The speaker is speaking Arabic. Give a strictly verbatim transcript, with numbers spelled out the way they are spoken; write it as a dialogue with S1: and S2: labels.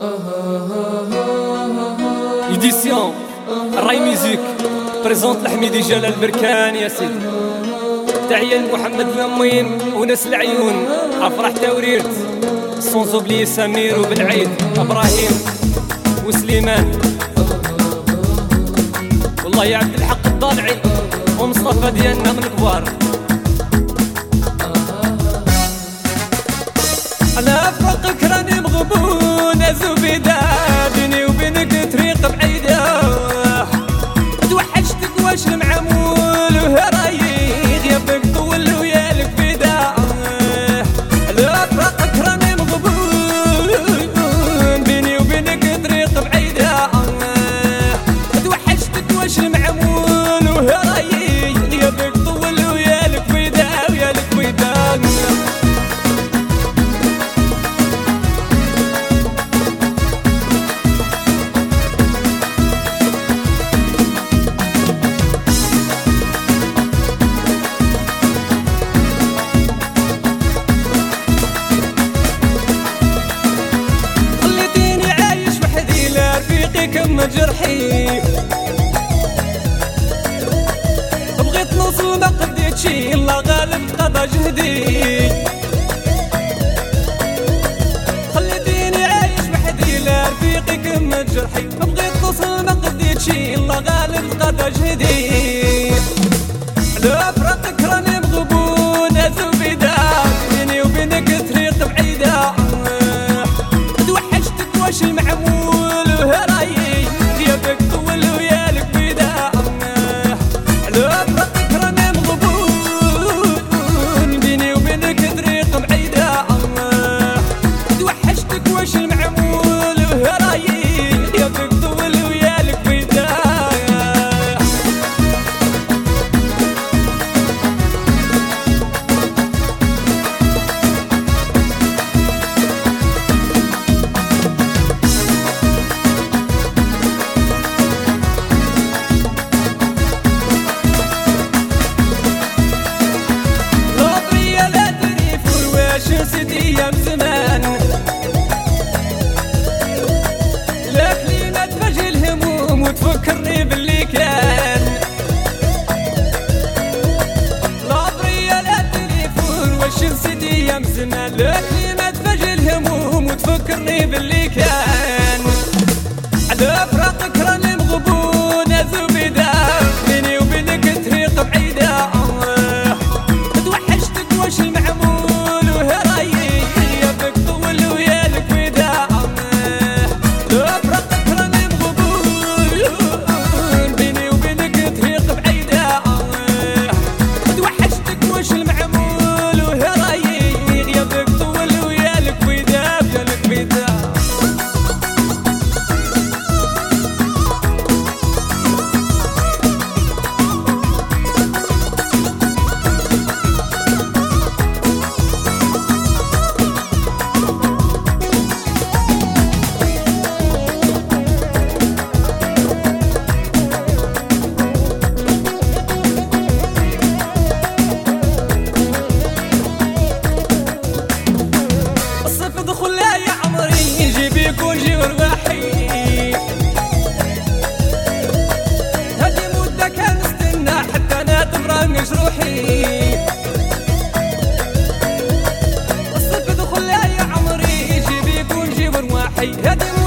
S1: إديسيون راي ميوزيك بريزونت الحميدي جلال بركان يا سيدي. تحية لمحمد لمين وناس العيون أفراح توريرت سون زوبلي سمير وبالعيد إبراهيم وسليمان والله يا عبد الحق الضالعي ومصطفى ديالنا من الكبار. أنا فوقك راني مغبون زبيدة بيني وبينك طريق بعيدة توحشتك واش المعمول وهرايي غيابك طول ويالك بدا. أنا فوقك راني مغبون بيني وبينك طريق بعيدة توحشتك واش المعمول وهرايي غيابك طول ويالك بدا ويالك بدا. كم جرحي بغيت نوصل ما قديتشي الله غالب قضى جهدي خليتيني عايش وحدي لا رفيقي كم جرحي بغيت نوصل ما قديتشي الله غالب قضى جهدي. على فراقك راني مغبون زبيدة بيني وبينك طريق بعيدة توحشتك واش المعمول وهرايي غيابك طول ويالك بدا. على فراقك راني مغبون بيني وبينك طريق بعيدة توحشتك واش المعمول وهرايي غيابك طول ويالك بدا. نسيت ايام زمان لا كلمة تفرجي الهموم وتفكرني باللي كان لا بريا لا تليفون واش نسيت ايام زمان لا كلمة تفرجي الهموم وتفكرني باللي كان. على فراقك راني مغبون زبيدة بيني وبينك طريق بعيدة توحشتك واش المعمول وهرايي غيابك طول ويالك بدا. فراقك راني مغبون بيني وبينك طريق بعيدة توحشتك واش المعمول وهرايي غيابك طول ويالك بدا ويالك بدا. يكون جي ورواحي هذه مدة كان نستنى حتى انا تبرنش روحي الصيف دخل يا عمري يجي بيكون جي ورواحي هذه